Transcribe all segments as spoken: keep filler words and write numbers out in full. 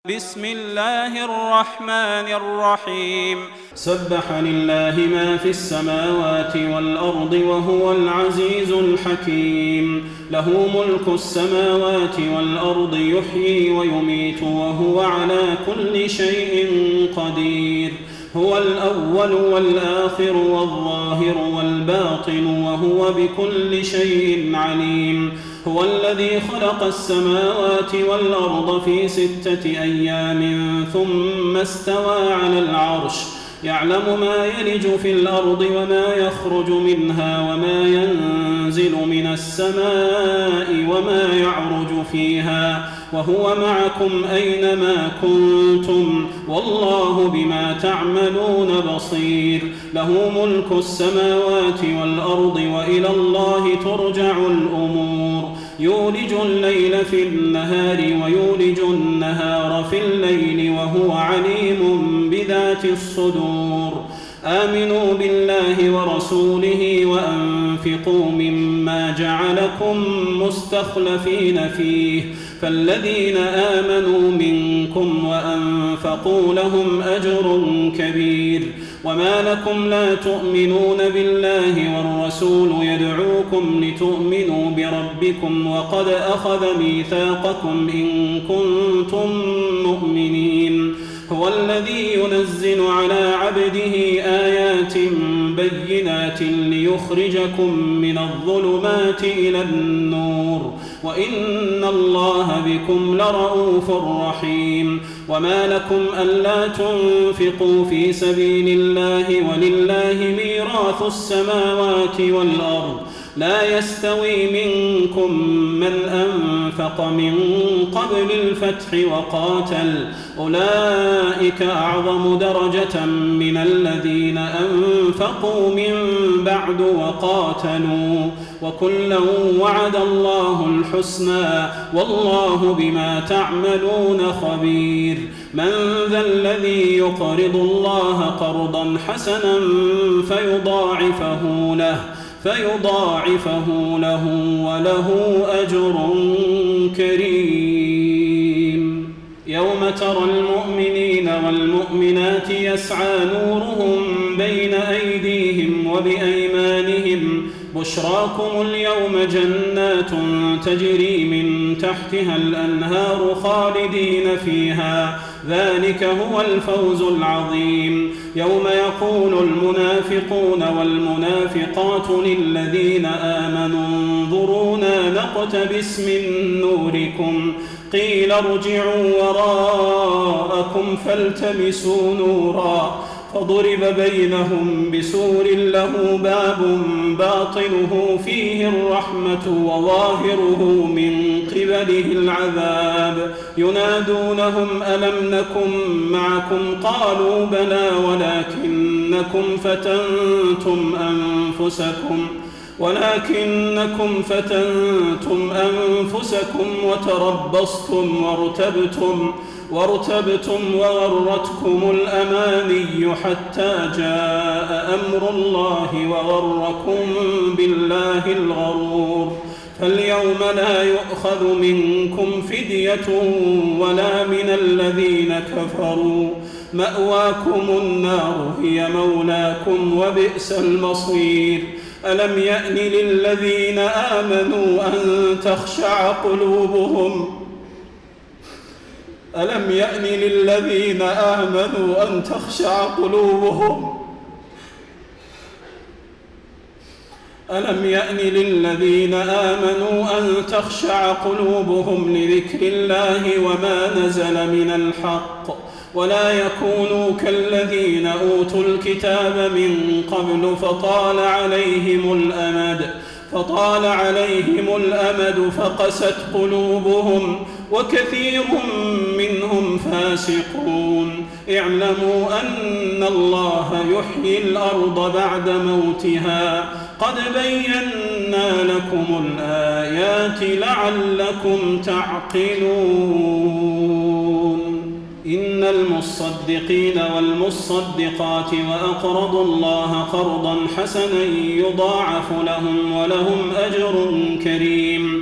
بسم الله الرحمن الرحيم سبح لله ما في السماوات والأرض وهو العزيز الحكيم له ملك السماوات والأرض يحيي ويميت وهو على كل شيء قدير هو الأول والآخر والظاهر والباطن وهو بكل شيء عليم هو الذي خلق السماوات والأرض في ستة أيام ثم استوى على العرش يعلم ما يلج في الأرض وما يخرج منها وما ينزل من السماء وما يعرج فيها وهو معكم أينما كنتم والله بما تعملون بصير له ملك السماوات والأرض وإلى الله ترجع الأمور يولج الليل في النهار ويولج النهار في الليل وهو عليم بذات الصدور آمنوا بالله ورسوله وأنفقوا مما جعلكم مستخلفين فيه فالذين آمنوا منكم وأنفقوا لهم أجر كبير وما لكم لا تؤمنون بالله والرسول يدعوكم لتؤمنوا بربكم وقد أخذ ميثاقكم إن كنتم مؤمنين هو الذي ينزل على عبده آيات بينات ليخرجكم من الظلمات إلى النور وإن الله بكم لرؤوف رحيم وما لكم ألا تنفقوا في سبيل الله ولله ميراث السماوات والأرض لا يستوي منكم من أنفق من قبل الفتح وقاتل أولئك أعظم درجة من الذين أنفقوا من بعد وقاتلوا وكلا وعد الله الحسنى والله بما تعملون خبير من ذا الذي يقرض الله قرضا حسنا فيضاعفه له فيضاعفه له وله أجر كريم يوم ترى المؤمنين والمؤمنات يسعى نورهم بين أيديهم وبأيمانهم بشراكم اليوم جنات تجري من تحتها الأنهار خالدين فيها ذلك هو الفوز العظيم يوم يقول المنافقون والمنافقات للذين آمنوا انظرونا نقتبس من نوركم قيل ارجعوا وراءكم فالتمسوا نورا فضرب بينهم بسور له باب باطنه فيه الرحمة وظاهره من قبله العذاب ينادونهم ألم نكن معكم قالوا بلى ولكنكم فتنتم أنفسكم ولكنكم فتنتم أنفسكم وتربصتم وارتبتم وارتبتم وغرتكم الأماني حتى جاء أمر الله وغركم بالله الغرور فاليوم لا يؤخذ منكم فدية ولا من الذين كفروا مأواكم النار هي مولاكم وبئس المصير ألم يأن للذين آمنوا أن تخشع قلوبهم ألم يأن للذين آمنوا أن تخشع قلوبهم ألم يأن للذين آمنوا أن تخشع قلوبهم لذكر الله وما نزل من الحق ولا يكونوا كالذين أوتوا الكتاب من قبل فطال عليهم الأمد فطال عليهم الأمد فقست قلوبهم وكثير منهم فاسقون اعلموا أن الله يحيي الأرض بعد موتها قد بينا لكم الآيات لعلكم تعقلون إن المصدقين والمصدقات وأقرضوا الله قرضا حسنا يضاعف لهم ولهم أجر كريم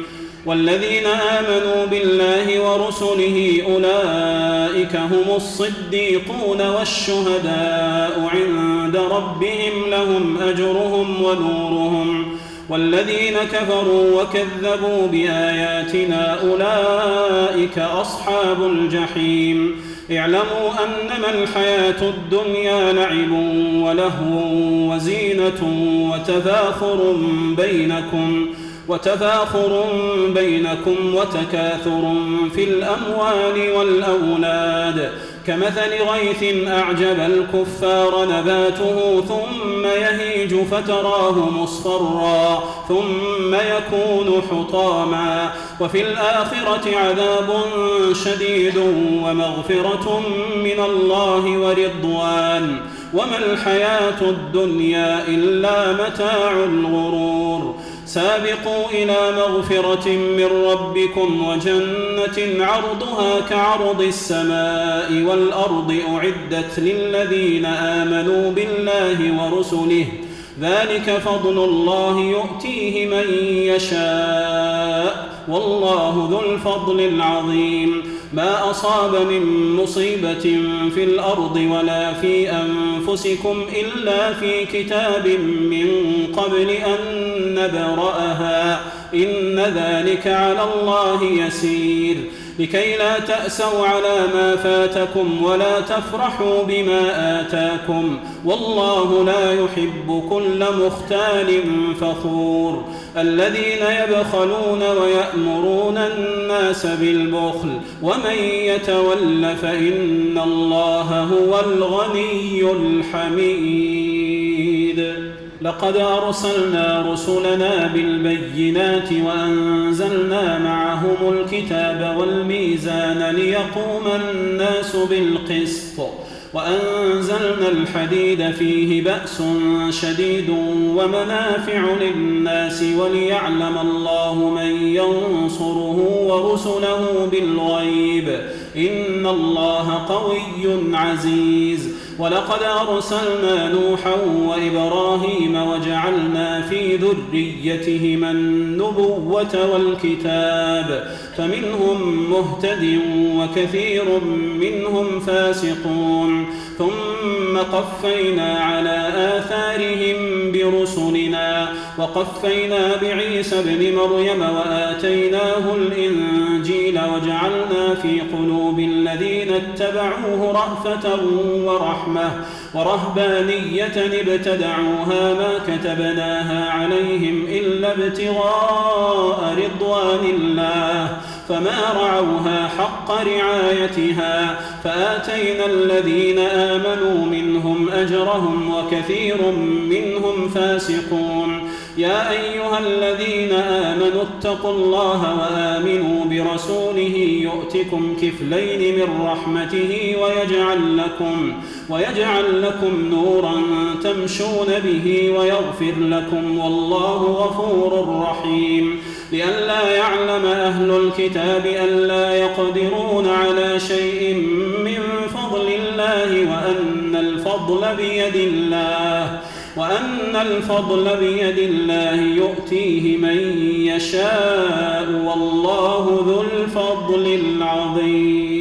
والذين آمنوا بالله ورسله أولئك هم الصديقون والشهداء عند ربهم لهم أجرهم ونورهم والذين كفروا وكذبوا بآياتنا أولئك أصحاب الجحيم اعلموا أنما الحياة الدنيا لعب ولهو وزينة وتفاخر بينكم وتفاخر بينكم وتكاثر في الأموال والأولاد كمثل غيث أعجب الكفار نباته ثم يهيج فتراه مصفرا ثم يكون حطاما وفي الآخرة عذاب شديد ومغفرة من الله ورضوان وما الحياة الدنيا إلا متاع الغرور سابقوا إلى مغفرة من ربكم وجنة عرضها كعرض السماء والأرض أعدت للذين آمنوا بالله ورسله ذلك فضل الله يؤتيه من يشاء والله ذو الفضل العظيم ما أصاب من مصيبة في الأرض ولا في أنفسكم إلا في كتاب من قبل أن نبرأها إن ذلك على الله يسير لكي لا تأسوا على ما فاتكم ولا تفرحوا بما آتاكم والله لا يحب كل مختال فخور الذين يبخلون ويأمرون الناس بالبخل ومن يتول فإن الله هو الغني الحميد لقد أرسلنا رسلنا بالبينات وأنزلنا معهم الكتاب والميزان ليقوم الناس بالقسط وأنزلنا الحديد فيه بأس شديد ومنافع للناس وليعلم الله من ينصره ورسله بالغيب إن الله قوي عزيز ولقد أرسلنا نوحا وإبراهيم وجعلنا في ذريتهما النبوة والكتاب فمنهم مهتد وكثير منهم فاسقون ثم قفينا على آثارهم برسلنا وقفينا بعيسى ابن مريم وآتيناه الإنجيل وجعلنا في قلوب الذين اتبعوه رأفة ورحمة ورهبانية ابتدعوها ما كتبناها عليهم إلا ابتغاء رضوان الله فما رعوها حق رعايتها فآتينا الذين آمنوا منهم أجرهم وكثير منهم فاسقون يا أيها الذين آمنوا اتقوا الله وآمنوا برسوله يؤتكم كفلين من رحمته ويجعل لكم ويجعل لكم نورا تمشون به ويغفر لكم والله غفور رحيم لئلا يعلم أهل الكتاب ألا يقدرون على شيء من فضل الله وأن الفضل بيد الله وأن الفضل بيد الله يؤتيه من يشاء والله ذو الفضل العظيم